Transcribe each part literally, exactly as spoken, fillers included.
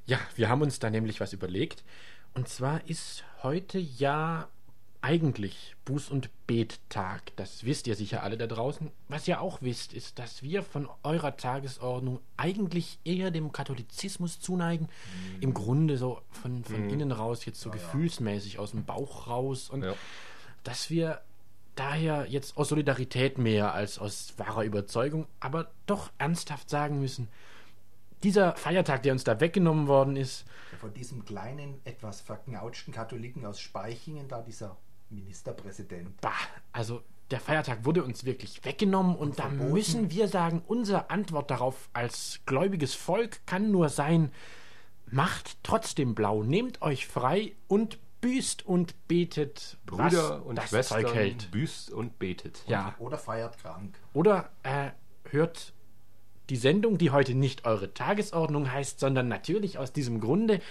Ja, wir haben uns da nämlich was überlegt. Und zwar ist heute ja eigentlich Buß- und Bettag. Das wisst ihr sicher alle da draußen. Was ihr auch wisst, ist, dass wir von eurer Tagesordnung eigentlich eher dem Katholizismus zuneigen. Mhm. Im Grunde so von, von mhm. innen raus, jetzt so ja, gefühlsmäßig aus dem Bauch raus. Und ja. dass wir daher jetzt aus Solidarität mehr als aus wahrer Überzeugung, aber doch ernsthaft sagen müssen, dieser Feiertag, der uns da weggenommen worden ist. Von diesem kleinen, etwas verknautschten Katholiken aus Speichingen, da dieser Ministerpräsident. Bah, also der Feiertag wurde uns wirklich weggenommen und, und da verboten. Müssen wir sagen, unsere Antwort darauf als gläubiges Volk kann nur sein, macht trotzdem blau, nehmt euch frei und büßt und betet, Brüder was und das Schwestern, Zeug hält. Büßt und betet. Ja. Oder feiert krank. Oder äh, hört die Sendung, die heute nicht eure Tagesordnung heißt, sondern natürlich aus diesem Grunde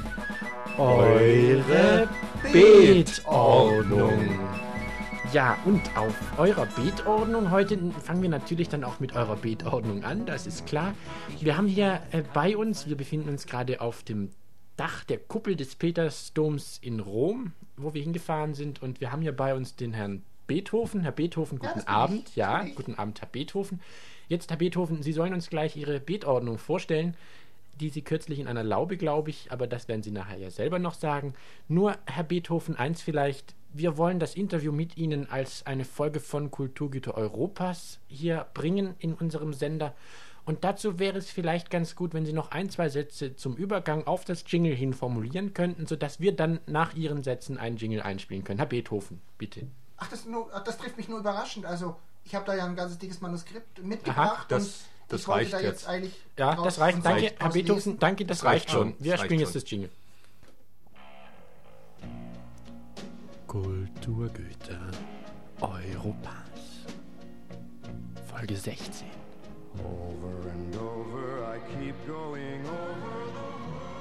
eure Betordnung. Ja, und auf eurer Betordnung heute fangen wir natürlich dann auch mit eurer Betordnung an, das ist klar. Wir haben hier äh, bei uns, wir befinden uns gerade auf dem Dach der Kuppel des Petersdoms in Rom, wo wir hingefahren sind, und wir haben hier bei uns den Herrn Beethoven. Herr Beethoven, guten ja, Abend. Ich, ja, guten Abend, Herr Beethoven. Jetzt, Herr Beethoven, Sie sollen uns gleich Ihre Betordnung vorstellen, die Sie kürzlich in einer Laube, glaube ich, aber das werden Sie nachher ja selber noch sagen. Nur, Herr Beethoven, eins vielleicht, wir wollen das Interview mit Ihnen als eine Folge von Kulturgüter Europas hier bringen in unserem Sender. Und dazu wäre es vielleicht ganz gut, wenn Sie noch ein, zwei Sätze zum Übergang auf das Jingle hin formulieren könnten, sodass wir dann nach Ihren Sätzen einen Jingle einspielen können. Herr Beethoven, bitte. Ach, das, nur, das trifft mich nur überraschend. Also, ich habe da ja ein ganzes dickes Manuskript mitgebracht. Aha, das, das ich wollte reicht da jetzt. jetzt eigentlich ja, das reicht. Danke, reicht. Herr Beethoven, danke, das, das reicht, reicht schon. Wir spielen jetzt schon. Das Jingle. Kulturgüter Europas. Folge sechzehn. Over and over I keep going over the...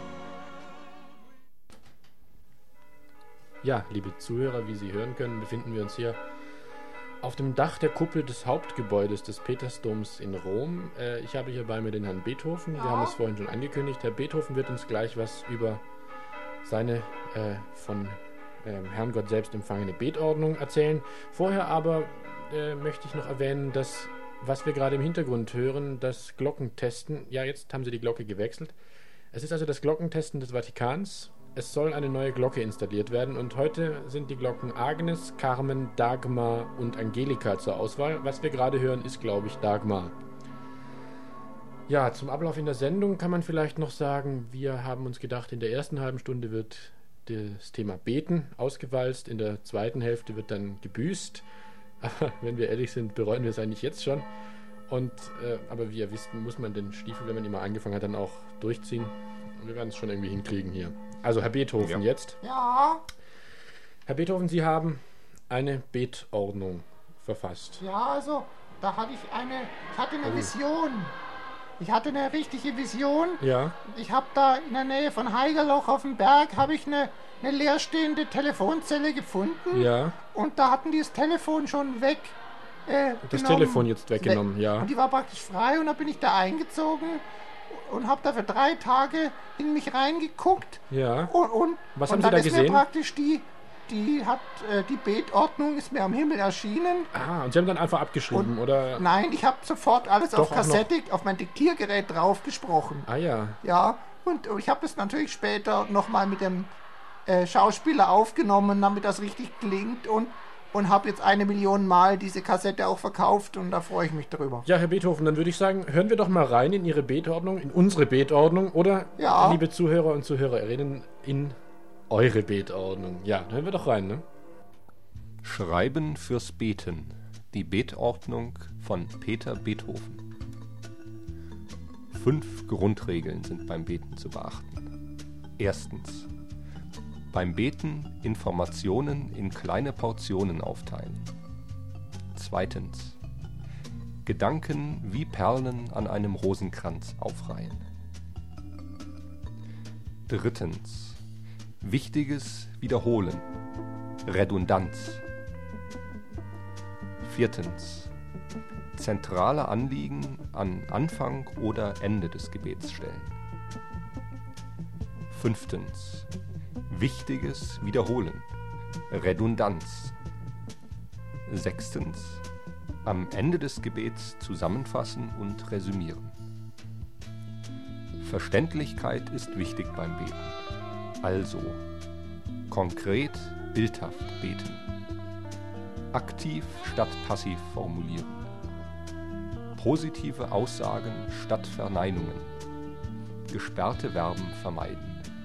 Ja, liebe Zuhörer, wie Sie hören können, befinden wir uns hier auf dem Dach der Kuppel des Hauptgebäudes des Petersdoms in Rom. Äh, ich habe hier bei mir den Herrn Beethoven. Ja. Wir haben es vorhin schon angekündigt. Herr Beethoven wird uns gleich was über seine äh, von äh, Herrn Gott selbst empfangene Betordnung erzählen. Vorher aber äh, möchte ich noch erwähnen, dass, was wir gerade im Hintergrund hören, das Glockentesten. Ja, jetzt haben sie die Glocke gewechselt. Es ist also das Glockentesten des Vatikans. Es soll eine neue Glocke installiert werden und heute sind die Glocken Agnes, Carmen, Dagmar und Angelika zur Auswahl. Was wir gerade hören, ist, glaube ich, Dagmar. Ja, zum Ablauf in der Sendung kann man vielleicht noch sagen, wir haben uns gedacht, in der ersten halben Stunde wird das Thema Beten ausgewalzt, in der zweiten Hälfte wird dann gebüßt. Aber wenn wir ehrlich sind, bereuen wir es eigentlich jetzt schon. Und, äh, aber wie ihr wisst, muss man den Stiefel, wenn man ihn mal angefangen hat, dann auch durchziehen. Und wir werden es schon irgendwie hinkriegen hier. Also Herr Beethoven, ja. Jetzt. Ja. Herr Beethoven, Sie haben eine Betordnung verfasst. Ja, also, da hatte ich eine, ich hatte eine oh. Vision. Ich hatte eine richtige Vision. Ja. Ich habe da in der Nähe von Haigerloch auf dem Berg, habe ich eine, eine leerstehende Telefonzelle gefunden. Ja. Und da hatten die das Telefon schon weg. Äh, das genommen. Telefon jetzt weggenommen, We- ja. Und die war praktisch frei und da bin ich da eingezogen und habe da für drei Tage in mich reingeguckt. Ja. Und, und, Was und haben dann Sie da ist gesehen? Mir praktisch die, die hat, äh, die Betordnung ist mir am Himmel erschienen. Ah, und Sie haben dann einfach abgeschrieben, und, oder? Nein, ich habe sofort alles Doch, auf Kassette, auf mein Diktiergerät drauf gesprochen. Ah ja. Ja, und ich habe das natürlich später nochmal mit dem äh, Schauspieler aufgenommen, damit das richtig klingt und Und habe jetzt eine Million Mal diese Kassette auch verkauft und da freue ich mich drüber. Ja, Herr Beethoven, dann würde ich sagen, hören wir doch mal rein in Ihre Betordnung, in unsere Betordnung oder, ja. liebe Zuhörer und Zuhörerinnen, in eure Betordnung. Ja, hören wir doch rein, ne? Schreiben fürs Beten. Die Betordnung von Peter Beethoven. Fünf Grundregeln sind beim Beten zu beachten. Erstens. Beim Beten Informationen in kleine Portionen aufteilen. Zweitens. Gedanken wie Perlen an einem Rosenkranz aufreihen. Drittens. Wichtiges wiederholen. Redundanz. Viertens. Zentrale Anliegen an Anfang oder Ende des Gebets stellen. Fünftens. Wichtiges wiederholen. Redundanz. Sechstens. Am Ende des Gebets zusammenfassen und resümieren. Verständlichkeit ist wichtig beim Beten. Also konkret, bildhaft beten. Aktiv statt passiv formulieren. Positive Aussagen statt Verneinungen. Gesperrte Verben vermeiden.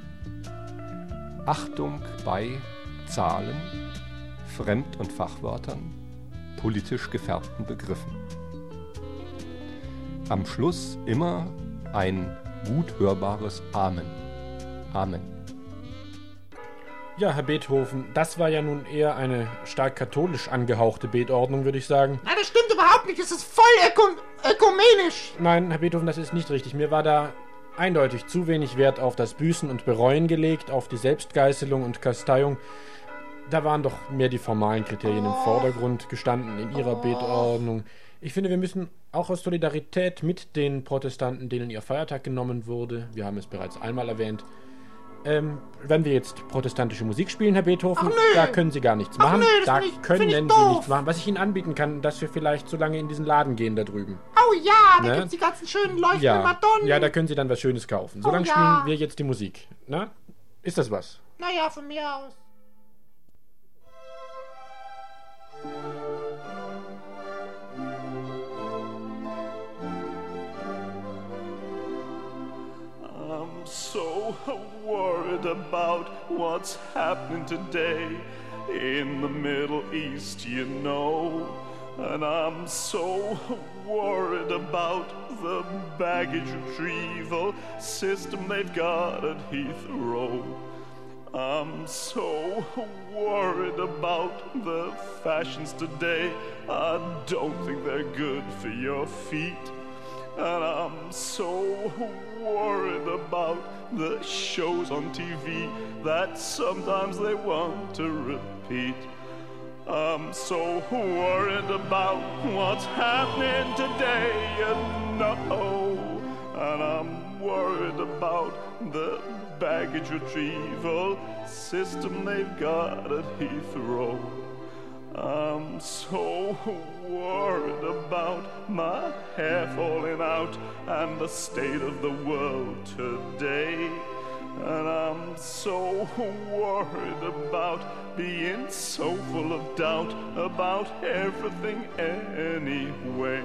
Achtung bei Zahlen, Fremd- und Fachwörtern, politisch gefärbten Begriffen. Am Schluss immer ein gut hörbares Amen. Amen. Ja, Herr Beethoven, das war ja nun eher eine stark katholisch angehauchte Betordnung, würde ich sagen. Nein, das stimmt überhaupt nicht. Es ist voll ökum ökumenisch. Nein, Herr Beethoven, das ist nicht richtig. Mir war da eindeutig zu wenig Wert auf das Büßen und Bereuen gelegt, auf die Selbstgeißelung und Kasteiung. Da waren doch mehr die formalen Kriterien oh. im Vordergrund gestanden in Ihrer oh. Betordnung. Ich finde, wir müssen auch aus Solidarität mit den Protestanten, denen ihr Feiertag genommen wurde, wir haben es bereits einmal erwähnt, ähm, wenn wir jetzt protestantische Musik spielen, Herr Beethoven, da können Sie gar nichts machen. Ach, nö, da ich, können Sie doof. nichts machen. Was ich Ihnen anbieten kann, dass wir vielleicht so lange in diesen Laden gehen da drüben. Oh ja, da Ne? gibt's die ganzen schönen leuchtenden Ja, Madonnen. ja, da können Sie dann was Schönes kaufen. So Oh, lange ja. spielen wir jetzt die Musik. Na? Ist das was? Naja, von mir aus. I'm so worried about what's happening today in the Middle East, you know. And I'm so worried about the baggage retrieval system they've got at Heathrow. I'm so worried about the fashions today. I don't think they're good for your feet. And I'm so worried about the shows on T V that sometimes they want to repeat. I'm so worried about what's happening today, you know. And I'm worried about the baggage retrieval system they've got at Heathrow. I'm so worried about my hair falling out and the state of the world today. And I'm so worried about being so full of doubt about everything anyway.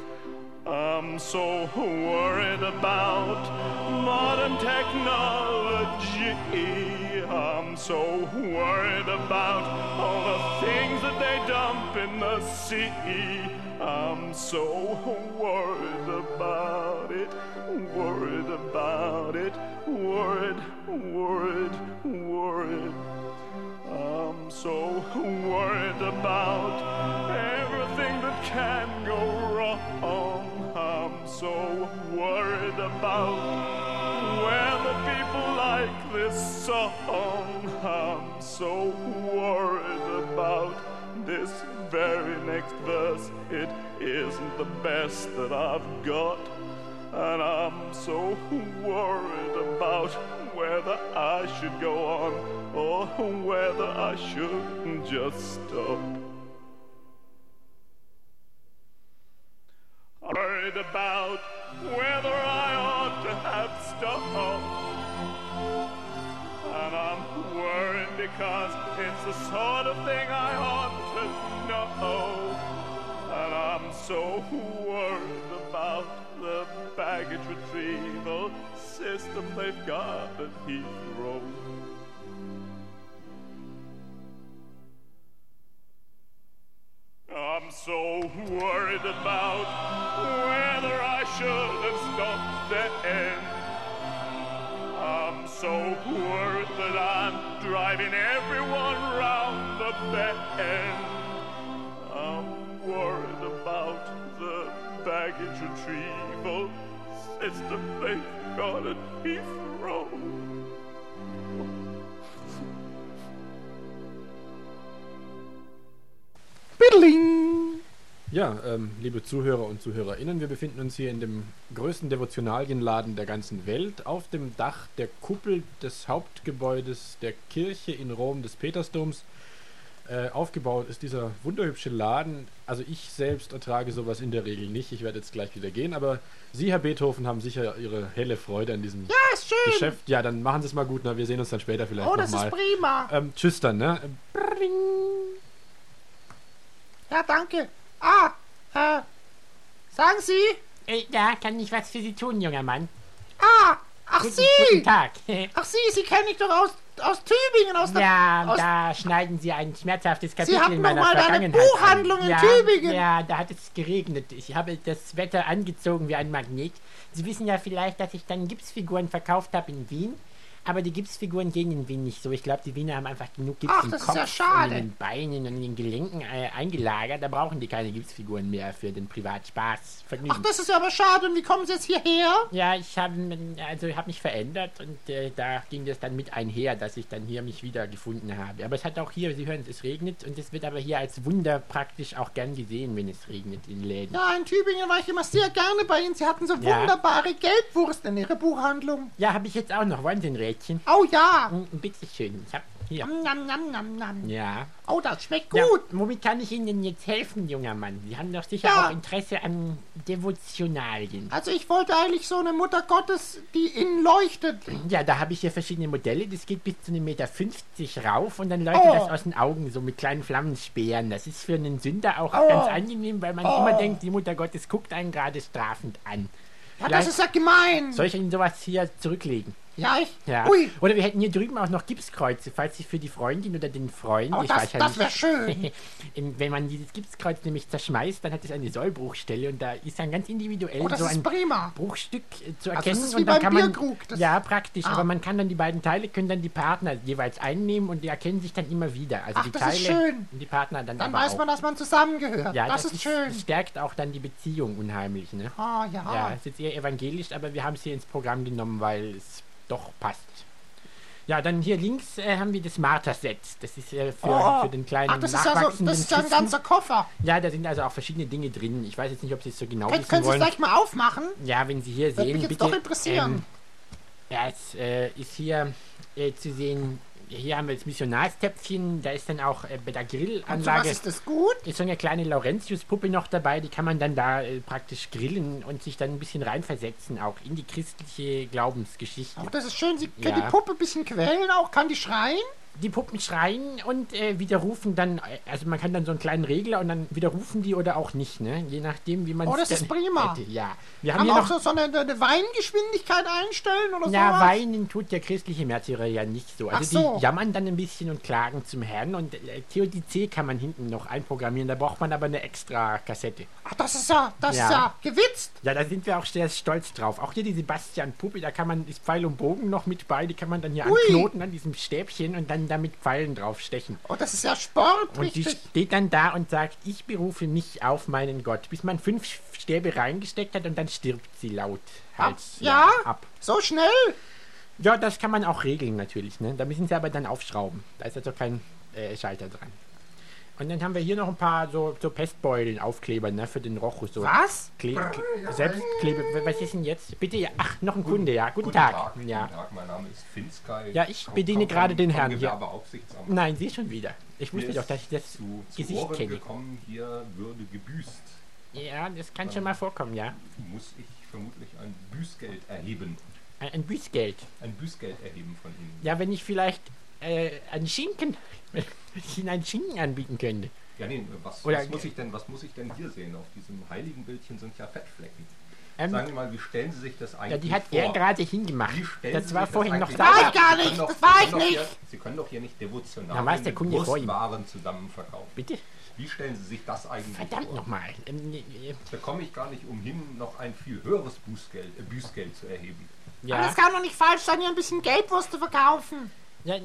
I'm so worried about modern technology. I'm so worried about all the things that they dump in the sea. I'm so worried about it, worried about it, worried, worried, worried. I'm so worried about everything that can go wrong. I'm so worried about whether people like this song. I'm so worried about this very next verse. It isn't the best that I've got. And I'm so worried about whether I should go on or whether I should just stop. I'm worried about whether I ought to have stopped. And I'm worried because it's the sort of thing I ought to know. And I'm so worried about the baggage retrieval system they've got at Heathrow. I'm so worried about whether I should have stopped then. I'm so worried that I'm driving everyone round the bend. I'm worried about the baggage retrieval system they've got at Heathrow. Biddling. Ja, ähm, liebe Zuhörer und ZuhörerInnen, wir befinden uns hier in dem größten Devotionalienladen der ganzen Welt, auf dem Dach der Kuppel des Hauptgebäudes der Kirche in Rom, des Petersdoms. Äh, aufgebaut ist dieser wunderhübsche Laden. Also ich selbst ertrage sowas in der Regel nicht. Ich werde jetzt gleich wieder gehen, aber Sie, Herr Beethoven, haben sicher Ihre helle Freude an diesem Ja, ist schön. Geschäft. Ja, dann machen Sie es mal gut. Na, wir sehen uns dann später vielleicht Oh, das nochmal. ist prima. Ähm, tschüss dann, ne? Ja, danke. Ah, äh, sagen Sie? Äh, ja, kann ich was für Sie tun, junger Mann? Ah, ach Guten, Sie. guten Tag. Ach Sie, Sie kenne ich doch aus, aus Tübingen, aus der... Ja, aus, da schneiden Sie ein schmerzhaftes Kapitel hatten in doch meiner mal eine Vergangenheit Buchhandlung an. in ja, Tübingen. Ja, da hat es geregnet. Ich habe das Wetter angezogen wie ein Magnet. Sie wissen ja vielleicht, dass ich dann Gipsfiguren verkauft habe in Wien. Aber die Gipsfiguren gehen in Wien nicht so. Ich glaube, die Wiener haben einfach genug Gips Ach, im das ist Kopf ja schade. und in den Beinen und in den Gelenken äh, eingelagert. Da brauchen die keine Gipsfiguren mehr für den Privatspaß, Vergnügen. Ach, das ist ja aber schade. Und wie kommen Sie jetzt hierher? Ja, ich habe also ich habe mich verändert und äh, da ging das dann mit einher, dass ich dann hier mich wieder gefunden habe. Aber es hat auch hier, Sie hören, es regnet und es wird aber hier als Wunder praktisch auch gern gesehen, wenn es regnet in Läden. Ja, in Tübingen war ich immer sehr gerne bei Ihnen. Sie hatten so Ja. wunderbare Gelbwurst in Ihrer Buchhandlung. Ja, habe ich jetzt auch noch. Wollen Sie ein Rädchen? Oh ja. Hm, bitteschön. Ich hab hier. Nam, nam, nam, nam. Ja. Oh, das schmeckt Ja, gut. womit kann ich Ihnen denn jetzt helfen, junger Mann? Sie haben doch sicher Ja. auch Interesse an Devotionalien. Also ich wollte eigentlich so eine Mutter Gottes, die innen leuchtet. Ja, da habe ich hier verschiedene Modelle. Das geht bis zu einem Meter fünfzig rauf und dann leuchtet Oh. das aus den Augen so mit kleinen Flammenspeeren. Das ist für einen Sünder auch Oh. ganz angenehm, weil man immer denkt, die Mutter Gottes guckt einen gerade strafend an. Ja, Vielleicht- das ist ja gemein. Soll ich Ihnen sowas hier zurücklegen? Ja, ich... Ja. Ui. Oder wir hätten hier drüben auch noch Gipskreuze, falls Sie für die Freundin oder den Freund... Oh, ich das, weiß ja das nicht, wäre schön. In- Wenn man dieses Gipskreuz nämlich zerschmeißt, dann hat es eine Sollbruchstelle und da ist dann ganz individuell Oh, das so ist ein prima. Bruchstück äh, zu Also erkennen. das ist wie und dann beim kann man, Bierkrug, das- ja, praktisch, Ah. aber man kann dann die beiden Teile, können dann die Partner jeweils einnehmen und die erkennen sich dann immer wieder. Also Ach, die das Teile ist schön. und die Partner dann, Dann aber weiß auch. man, dass man zusammengehört. Ja, das, ist schön. Das stärkt auch dann die Beziehung unheimlich, ne? Ah, ja. Ja, ist jetzt eher evangelisch, aber wir haben es hier ins Programm genommen, weil es doch passt. Ja, dann hier links äh, haben wir das Martha-Set. Das ist äh, für, Oh. für den kleinen Ach, das ist ja so, nachwachsenden das ist ja ein Christen. ganzer Koffer. Ja, da sind also auch verschiedene Dinge drin. Ich weiß jetzt nicht, ob Sie es so genau Können, wissen können Sie es wollen. gleich mal aufmachen? Ja, wenn Sie hier Würde sehen, mich jetzt bitte. doch interessieren. Ähm, ja, es äh, ist hier äh, zu sehen, hier haben wir das Missionarstöpfchen, da ist dann auch äh, bei der Und für Grillanlage was ist das gut? ist so eine kleine Laurentius-Puppe noch dabei, die kann man dann da äh, praktisch grillen und sich dann ein bisschen reinversetzen, auch in die christliche Glaubensgeschichte. Ach, das ist schön. Sie können Ja. die Puppe ein bisschen quälen auch. Kann die schreien? Die Puppen schreien und äh, widerrufen dann, äh, also man kann dann so einen kleinen Regler und dann widerrufen die oder auch nicht, ne? Je nachdem, wie man Oh, es das ist dann prima. hätte. Ja, wir haben Kann hier man auch noch... so, so eine, eine Weingeschwindigkeit einstellen oder Ja, sowas? weinen tut der christliche Märtyrer ja nicht so. Also Ach so. die jammern dann ein bisschen und klagen zum Herrn und äh, Theodizee kann man hinten noch einprogrammieren, da braucht man aber eine extra Kassette. Ach, das ist ja, das Ja. ist ja gewitzt. Ja, da sind wir auch sehr stolz drauf. Auch hier die Sebastian-Puppe, da kann man, ist Pfeil und Bogen noch mit bei, die kann man dann hier Ui. anknoten an diesem Stäbchen und dann damit Pfeilen drauf stechen. Oh, das ist ja Sport, Und die richtig. steht dann da und sagt, ich berufe mich auf meinen Gott, bis man fünf Stäbe reingesteckt hat und dann stirbt sie laut. Halt, Ja? ab. So schnell? Ja, das kann man auch regeln natürlich, ne? Da müssen sie aber dann aufschrauben. Da ist also kein äh, Schalter dran. Und dann haben wir hier noch ein paar so, so Pestbeulen, Aufkleber, ne, für den Rochus. So Was? Kle Kle Selbstklebe. Was ist denn jetzt? Bitte, ja. Ach, noch ein Kunde, ja. Guten, Tag. Ja. Guten Tag, mein Name ist Finsky. Ja, ich Komm- bediene komm- gerade den vom Herrn hier. Gewerbeaufsichtsamt. Nein, Sie schon wieder. Ich Mir wusste ist doch, dass ich das zu, zu Gesicht Ohren kenne. gekommen, hier würde gebüßt. Ja, das kann schon mal vorkommen, ja. Muss ich vermutlich ein Büßgeld erheben. Ein, ein Büßgeld. Ein Büßgeld erheben von Ihnen. Ja, wenn ich vielleicht äh, einen Schinken, wenn ich Ihnen einen Schinken anbieten könnte. Ja, nee, was, Oder- was, muss ich denn, was muss ich denn hier sehen? Auf diesem heiligen Bildchen sind ja Fettflecken. Ähm, Sagen Sie mal, wie stellen Sie sich das eigentlich ja, die hat vor? er gerade hingemacht. Wie stellen Das Sie war sich vorhin noch eigentlich da. War vor? ich gar Sie nicht, können doch- das war Sie ich können doch nicht. Hier, Sie können doch hier nicht devotional Na, weiß der mit Kunde vor ihm. Wurstwaren zusammen verkaufen. Bitte? Wie stellen Sie sich das eigentlich Verdammt vor? nochmal. Ähm, äh, Bekomme ich gar nicht umhin, noch ein viel höheres Bußgeld, äh, Büßgeld zu erheben. Aber ja. das kann doch nicht falsch sein, hier ein bisschen Gelbwurst zu verkaufen. ja äh,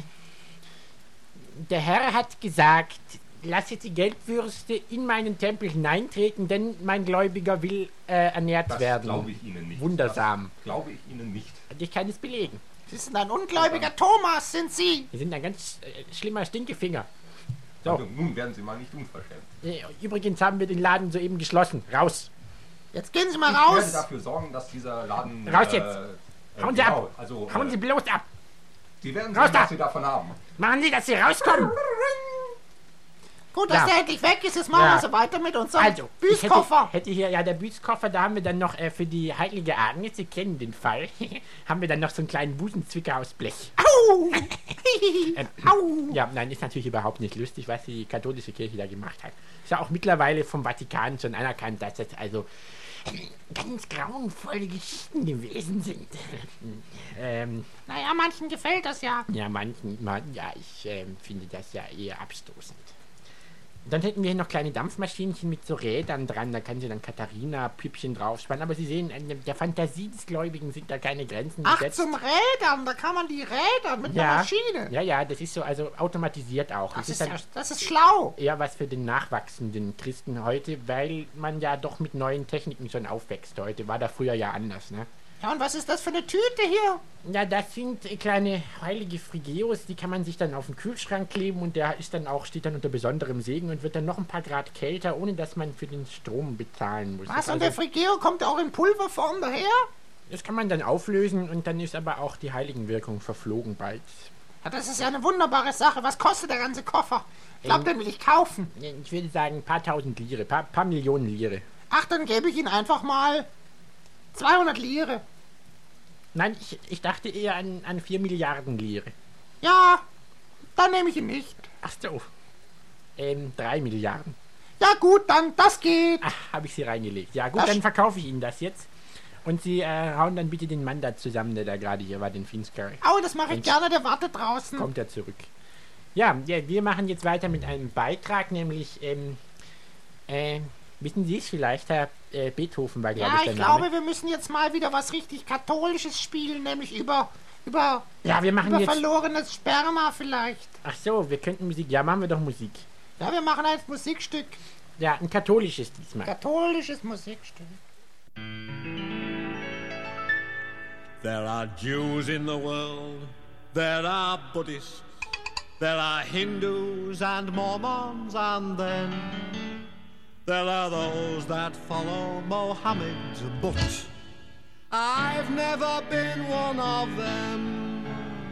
der Herr hat gesagt, lasse die Gelbwürste in meinen Tempel hineintreten, denn mein Gläubiger will äh, ernährt Das werden. glaube ich Ihnen nicht. Wundersam. Das glaube ich Ihnen nicht. Und ich kann es belegen. Sie sind ein ungläubiger Thomas, sind Sie. Wir sind ein ganz äh, schlimmer Stinkefinger. So. Also, nun werden Sie mal nicht unverschämt. Äh, Übrigens haben wir den Laden soeben geschlossen. Raus. Jetzt gehen Sie mal Ich werde raus. dafür sorgen, dass dieser Laden... Raus jetzt. Äh, Hauen Sie genau, ab. Also, Hauen äh, Sie bloß ab. Sie werden Raus sehen, da. was Sie davon haben. Machen Sie, dass Sie rauskommen. Gut, dass Ja. der endlich weg ist. Jetzt machen Ja. wir so weiter mit unserem Also, ich hätte, Büßkoffer. hätte hier, ja, der Büßkoffer, da haben wir dann noch äh, für die heilige Agnes, Sie kennen den Fall, haben wir dann noch so einen kleinen Busenzwicker aus Blech. Au! Ähm, Au! Ja, nein, ist natürlich überhaupt nicht lustig, was die katholische Kirche da gemacht hat. Ist ja auch mittlerweile vom Vatikan schon anerkannt, dass das also ganz grauenvolle Geschichten gewesen sind. ähm, Naja, manchen gefällt das ja. ja, manchen, man, ja, ich ähm, finde das ja eher abstoßend. Dann hätten wir hier noch kleine Dampfmaschinchen mit so Rädern dran, da kann sie dann Katharina Püppchen draufspannen, aber Sie sehen, an der Fantasie des Gläubigen sind da keine Grenzen Ach, gesetzt. zum Rädern. Da kann man die Räder mit ja, einer Maschine. ja, ja, das ist so, also automatisiert auch. Das, Das ist ist ja, dann das ist schlau. eher was für den nachwachsenden Christen heute, weil man ja doch mit neuen Techniken schon aufwächst heute. War da früher ja anders, ne? Ja, und was ist das für eine Tüte hier? Ja, das sind äh, kleine heilige Frigeos, die kann man sich dann auf den Kühlschrank kleben und der ist dann auch, steht dann unter besonderem Segen und wird dann noch ein paar Grad kälter, ohne dass man für den Strom bezahlen muss. Was? Das Und der also, Frigeo kommt auch in Pulverform daher? das kann man dann auflösen und dann ist aber auch die Heiligenwirkung verflogen bald. Ja, das ist ja eine wunderbare Sache. Was kostet der ganze Koffer? Ich glaube, Ähm. den will ich kaufen. Ich würde sagen, ein paar tausend Lire, paar, paar Millionen Lire. Ach, dann gebe ich Ihnen einfach mal zweihundert Lire. Nein, ich, ich dachte eher an, an vier Milliarden Lire. Ja, dann nehme ich ihn nicht. Ach so. Ähm, drei Milliarden. Ja gut, dann, das geht. Ach, habe ich sie reingelegt. Ja gut, Das- dann verkaufe ich Ihnen das jetzt. Und Sie äh, hauen dann bitte den Mann da zusammen, der da gerade hier war, den Finsbury. Au, das mache ich Mensch. gerne, der wartet draußen. Kommt er zurück. Ja, ja, wir machen jetzt weiter mit einem Beitrag, nämlich, ähm, äh, wissen Sie es vielleicht, Herr äh, Beethoven war, glaube Ja, ich, der ich Name. glaube, wir müssen jetzt mal wieder was richtig Katholisches spielen, nämlich über, über, Ja, wir machen über jetzt... verlorenes Sperma vielleicht. Ach so, wir könnten Musik... Ja, machen wir doch Musik. Ja, wir machen ein Musikstück. Ja, ein katholisches diesmal. Katholisches Musikstück. There are Jews in the world, there are Buddhists, there are Hindus and Mormons, and then there are those that follow Mohammed, but I've never been one of them.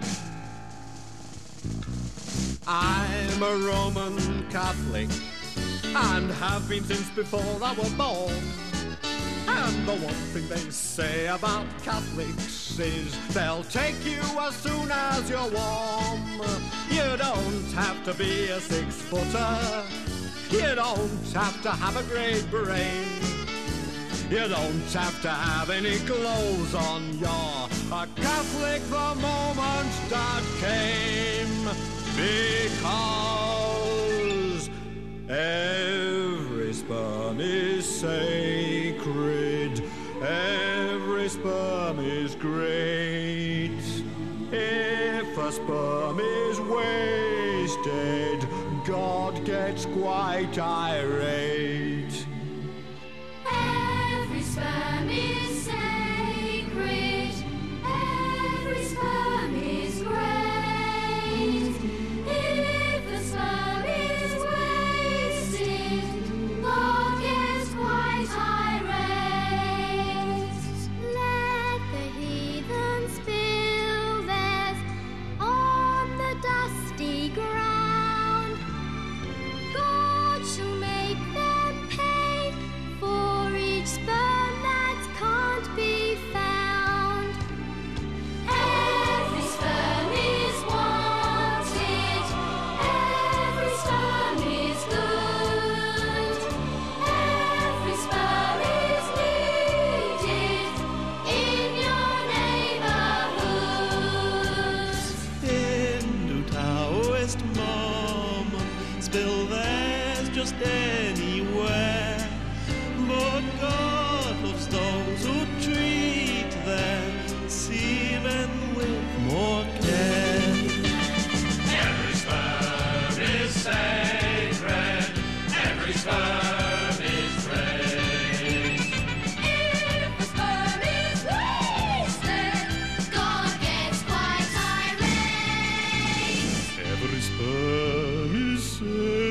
I'm a Roman Catholic and have been since before I was born. And the one thing they say about Catholics is they'll take you as soon as you're warm. You don't have to be a six-footer. You don't have to have a great brain. You don't have to have any clothes on. You're a Catholic the moment that came. Because every sperm is sacred, every sperm is great. If a sperm is wasted, God gets quite irate. Every sperm is sacred. Every sperm is great. If the sperm is wasted, God gets quite irate. Let the heathen spill theirs on the dusty ground. God shall make them pay for each sperm that can't be found. Every sperm is wanted. Every sperm is good. Every sperm is needed in your neighborhood. Hindu, Taoist, Mormon, spill theirs just anywhere. But God loves those who treat their semen with more care. Every sperm is sacred. Every sperm is great. If the sperm is wasted, God gets quite irate. Every sperm is sacred.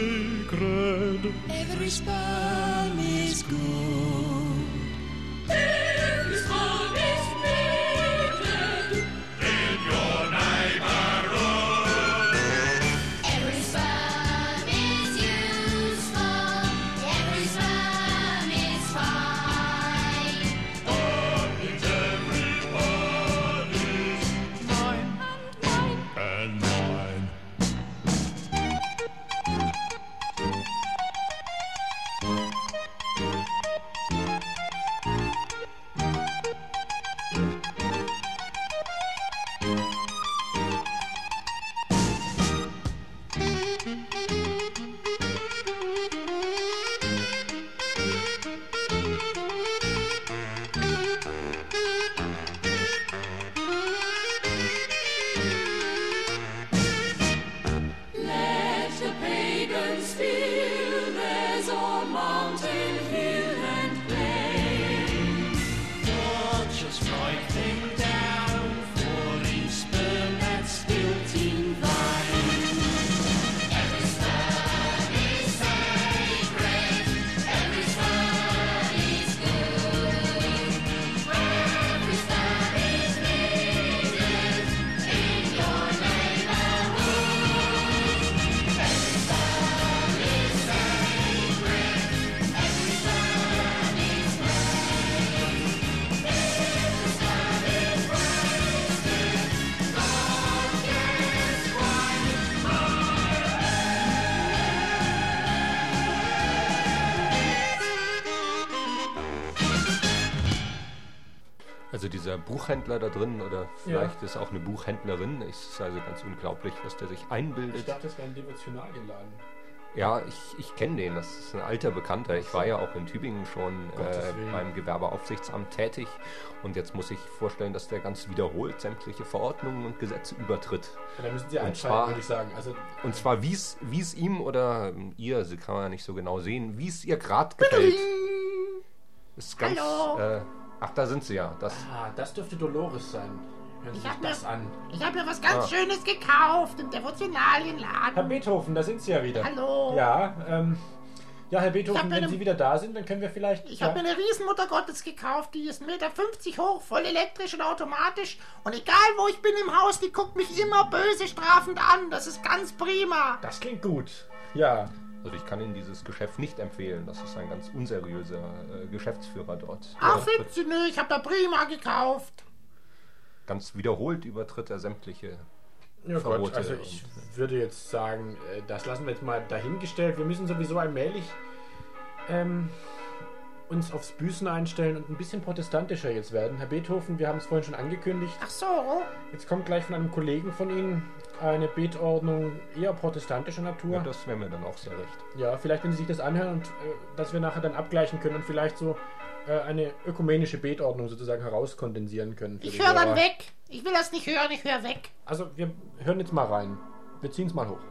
Also dieser Buchhändler da drin, oder vielleicht ist auch eine Buchhändlerin, ist also ganz unglaublich, was der sich einbildet. Ich dachte, das wäre ein Devotionalienladen. Ja, ich, ich kenne den, das ist ein alter Bekannter. Ich war ja auch in Tübingen schon Gottes äh, Willen. beim Gewerbeaufsichtsamt tätig und jetzt muss ich vorstellen, dass der ganz wiederholt sämtliche Verordnungen und Gesetze übertritt. Ja, da müssen Sie Und einschalten, zwar- würde ich sagen. Also, Und zwar wie es wie es ihm oder ähm, ihr, sie kann man ja nicht so genau sehen, wie es ihr gerade gefällt. Ist ganz, äh, ach, da sind sie ja. Das, ah, das dürfte Dolores sein. Hören Sie Ich sich hab das mir- an. Ich habe mir was ganz Ah. Schönes gekauft im Devotionalienladen. Herr Beethoven, da sind Sie ja wieder. Hallo. Ja, ähm, ja, Herr Ich Beethoven, hab wenn eine- Sie wieder da sind, dann können wir vielleicht... Ich ja. habe mir eine Riesenmutter Gottes gekauft, die ist eins Komma fünfzig Meter hoch, voll elektrisch und automatisch. Und egal wo ich bin im Haus, die guckt mich immer böse strafend an. Das ist ganz prima. Das klingt gut. Ja. also ich kann Ihnen dieses Geschäft nicht empfehlen. Das ist ein ganz unseriöser äh, Geschäftsführer dort. Ach, Der sind Sie nicht? Ich habe da prima gekauft. ganz wiederholt übertritt er sämtliche Ja Gott, Verbote. also ich würde jetzt sagen, äh, das lassen wir jetzt mal dahingestellt. Wir müssen sowieso allmählich ähm, uns aufs Büßen einstellen und ein bisschen protestantischer jetzt werden. Herr Beethoven, wir haben es vorhin schon angekündigt. Ach so. Jetzt kommt gleich von einem Kollegen von Ihnen eine Betordnung eher protestantischer Natur. ja, das wäre mir dann auch sehr recht. Ja, vielleicht, wenn Sie sich das anhören und äh, dass wir nachher dann abgleichen können und vielleicht so äh, eine ökumenische Betordnung sozusagen herauskondensieren können. für Ich die höre dann Hörer. weg. Ich will das nicht hören, ich höre weg. Also, wir hören jetzt mal rein. Wir ziehen es mal hoch.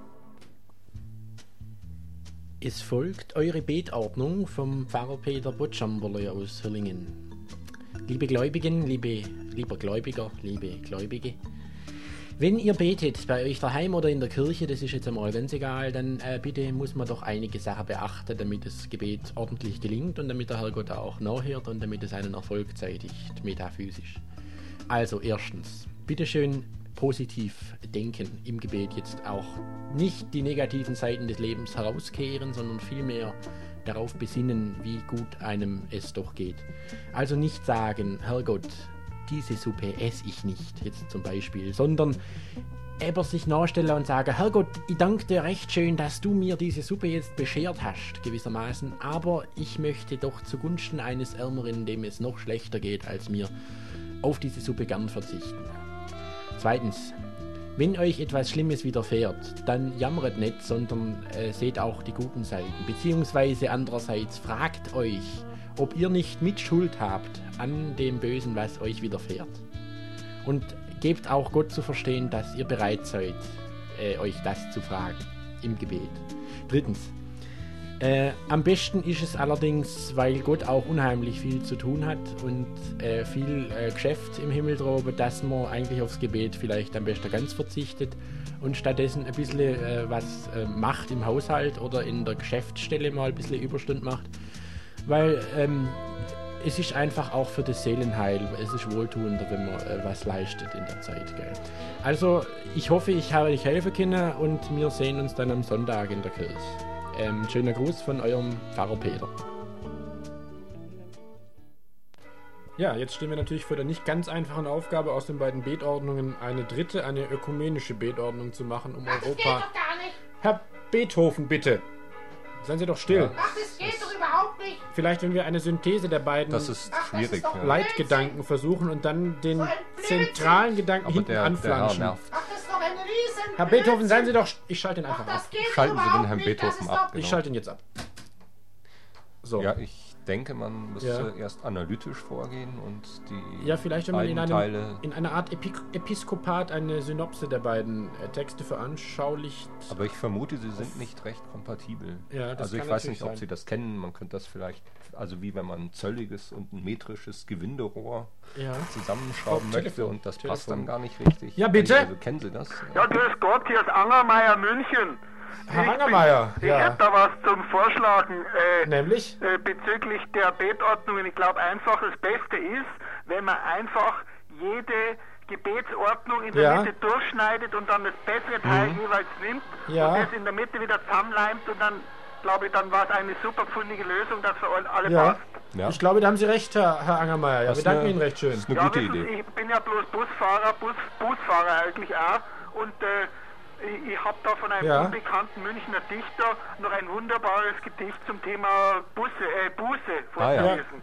Es folgt eure Betordnung vom Pfarrer Peter Botschamberle aus Hürlingen. Liebe Gläubigen, liebe, lieber Gläubiger, liebe Gläubige, wenn ihr betet, bei euch daheim oder in der Kirche, das ist jetzt einmal ganz egal, dann äh, bitte muss man doch einige Sachen beachten, damit das Gebet ordentlich gelingt und damit der Herrgott auch nachhört und damit es einen Erfolg zeitigt, metaphysisch. Also erstens, bitteschön positiv denken im Gebet jetzt auch. Nicht die negativen Seiten des Lebens herauskehren, sondern vielmehr darauf besinnen, wie gut einem es doch geht. Also nicht sagen, Herrgott, diese Suppe esse ich nicht, jetzt zum Beispiel, sondern eber sich nachstellen und sagen, Herrgott, ich danke dir recht schön, dass du mir diese Suppe jetzt beschert hast, gewissermaßen, aber ich möchte doch zugunsten eines Ärmeren, dem es noch schlechter geht als mir, auf diese Suppe gern verzichten. Zweitens, wenn euch etwas Schlimmes widerfährt, dann jammert nicht, sondern äh, seht auch die guten Seiten. Beziehungsweise andererseits fragt euch, ob ihr nicht Mitschuld habt an dem Bösen, was euch widerfährt. Und gebt auch Gott zu verstehen, dass ihr bereit seid, äh, euch das zu fragen im Gebet. Drittens, Äh, am besten ist es allerdings, weil Gott auch unheimlich viel zu tun hat und äh, viel äh, Geschäft im Himmel droben, dass man eigentlich aufs Gebet vielleicht am besten ganz verzichtet und stattdessen ein bisschen äh, was äh, macht im Haushalt oder in der Geschäftsstelle mal ein bisschen Überstunden macht. Weil ähm, es ist einfach auch für das Seelenheil, es ist wohltuender, wenn man äh, was leistet in der Zeit. Gell? Also ich hoffe, ich habe euch helfen können und wir sehen uns dann am Sonntag in der Kirche. Ähm, schöner Gruß von eurem Pfarrer Peter. Ja, jetzt stehen wir natürlich vor der nicht ganz einfachen Aufgabe, aus den beiden Betordnungen eine dritte, eine ökumenische Betordnung zu machen, um Das geht Europa... doch gar nicht. Herr Beethoven, bitte! Seien Sie doch still. Ach, das geht doch überhaupt nicht. Vielleicht, wenn wir eine Synthese der beiden Das ist Ach, das schwierig. ist doch ja. Leitgedanken versuchen und dann den So ein Blödsinn. zentralen Gedanken Aber hinten der, der Herr anflanschen. nervt. Ach, das ist doch ein riesen Herr Beethoven, Blödsinn. seien Sie doch... Ich schalte ihn Ach, einfach ab. das geht Schalten Sie den überhaupt Herrn nicht. Das Beethoven ist ab. doch- Ich Genau. schalte ihn jetzt ab. So. Ja, ich denke, man müsste Ja. erst analytisch vorgehen und die Ja, vielleicht, wenn man in, beiden einem, Teile... in einer Art Epi Episkopat eine Synopse der beiden äh, Texte veranschaulicht. Aber ich vermute, sie sind nicht recht kompatibel. Ja, das also ich kann weiß natürlich nicht, ob sein. Sie das kennen. Man könnte das vielleicht, also wie wenn man ein zölliges und ein metrisches Gewinderohr Ja. zusammenschrauben Oh, möchte Telefon, und das Telefon. passt dann gar nicht richtig. Ja, bitte? Also kennen Sie das? Ja, grüß Gott, hier ist Angermeier München. Herr Angermeier, Ich ja. hätte da was zum Vorschlagen. Äh, Nämlich? äh, bezüglich der Betordnungen. Ich glaube einfach, das Beste ist, wenn man einfach jede Gebetsordnung in der Ja. Mitte durchschneidet und dann das bessere Teil jeweils nimmt Ja. und das in der Mitte wieder zusammenleimt und dann, glaube ich, dann war es eine super pfundige Lösung, dass für alle- alle Ja. passt. Ja. Ich glaube, da haben Sie recht, Herr, Herr Angermeier. Ja, Das wir ist danken eine- Ihnen recht schön. Das ist eine Ja, gute wissen Sie, Idee. ich bin ja bloß Busfahrer, Bus, Busfahrer eigentlich auch und äh, ich, ich habe da von einem Ja. unbekannten Münchner Dichter noch ein wunderbares Gedicht zum Thema Busse, äh, Buße Ah, ja. vorgelesen.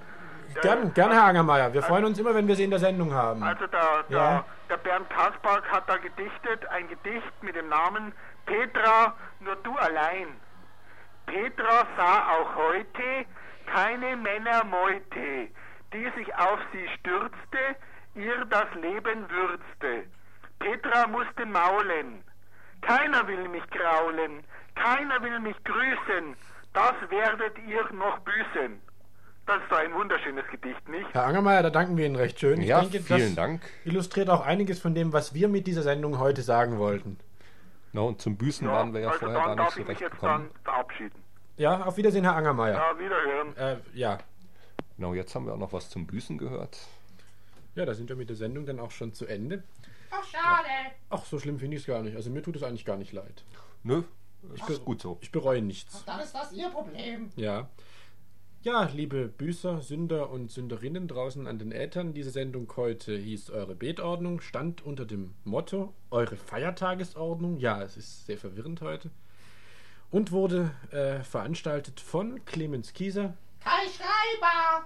Gern, gern, Herr Angermeier. Wir freuen uns immer, wenn wir Sie in der Sendung haben. Also der, der, Ja. der Bernd Kaspark hat da gedichtet, ein Gedicht mit dem Namen Petra, nur du allein. Petra sah auch heute keine Männermeute, die sich auf sie stürzte, ihr das Leben würzte. Petra musste maulen. Keiner will mich graulen, keiner will mich grüßen, das werdet ihr noch büßen. Das ist doch ein wunderschönes Gedicht, nicht? Herr Angermeier, da danken wir Ihnen recht schön. Ich Ja, denke, vielen das Dank. illustriert auch einiges von dem, was wir mit dieser Sendung heute sagen wollten. No, und zum Büßen waren wir ja also vorher dann gar darf nicht so ich mich recht jetzt gekommen. dann verabschieden. Ja, auf Wiedersehen, Herr Angermeier. Ja, wiederhören. Äh, ja. Genau, jetzt haben wir auch noch was zum Büßen gehört. Ja, da sind wir mit der Sendung dann auch schon zu Ende. Ach, schade. Ach, so schlimm finde ich es gar nicht. Also mir tut es eigentlich gar nicht leid. Nö, ist das gut so. Ich bereue nichts. Dann ist das Ihr Problem. Ja. Ja, liebe Büßer, Sünder und Sünderinnen draußen an den Äthern, diese Sendung heute hieß Eure Betordnung, stand unter dem Motto Eure Feiertagesordnung. Ja, es ist sehr verwirrend heute. Und wurde äh, veranstaltet von Clemens Kieser, Kai Schreiber.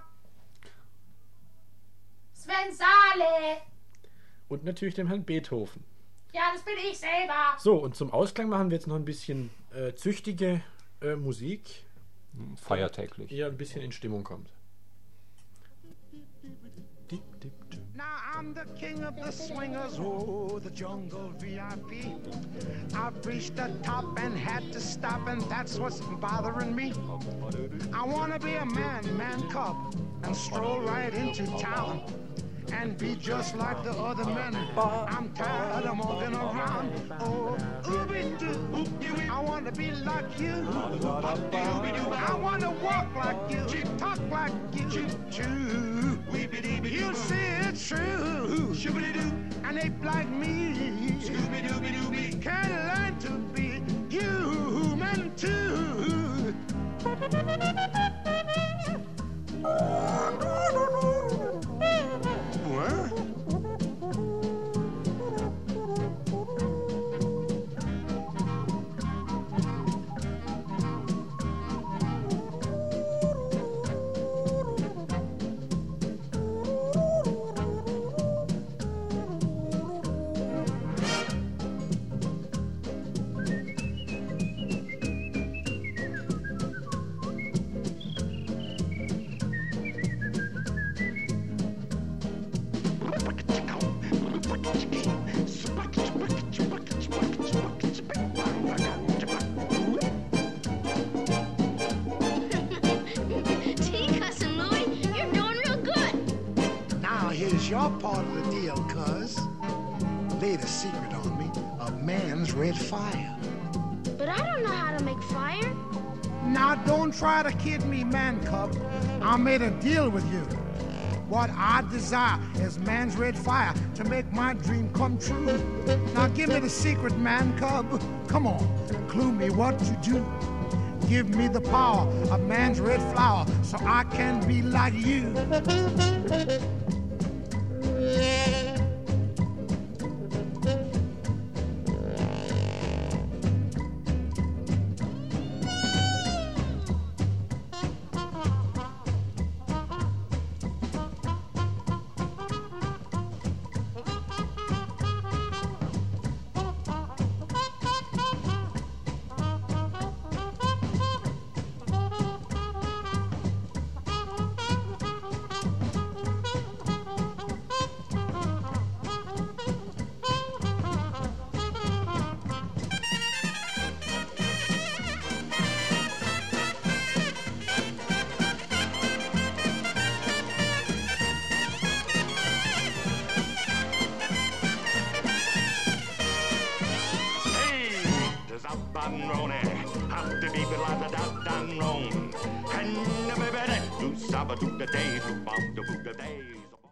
Sven Saale. und natürlich dem Herrn Beethoven. Ja, das bin ich selber. So, und zum Ausklang machen wir jetzt noch ein bisschen äh, züchtige äh, Musik, Feiertäglich. die ja ein bisschen in Stimmung kommt. Now I'm the king of the swingers, oh, the jungle V I P. I've reached the top and had to stop, and that's what's bothering me. I wanna be a man, man cub, and stroll right into town. And be just like the other men. I'm tired of moving around. Oh, ooby-doo. I want to be like you. I want to walk like you. Talk like you. True. You say it's true. An ape like me can learn to be human too. Gee, Cousin Louie, you're doing real good. Now here's your part of the deal, cuz. Laid a secret on me, a man's red fire. But I don't know how to make fire. Now don't try to kid me, man cub. I made a deal with you. What I desire is man's red fire to make my dream come true. Now give me the secret, man cub. Come on, clue me what you do. Give me the power of man's red flower so I can be like you. And the baby, do sabba do the day, do bum do the day.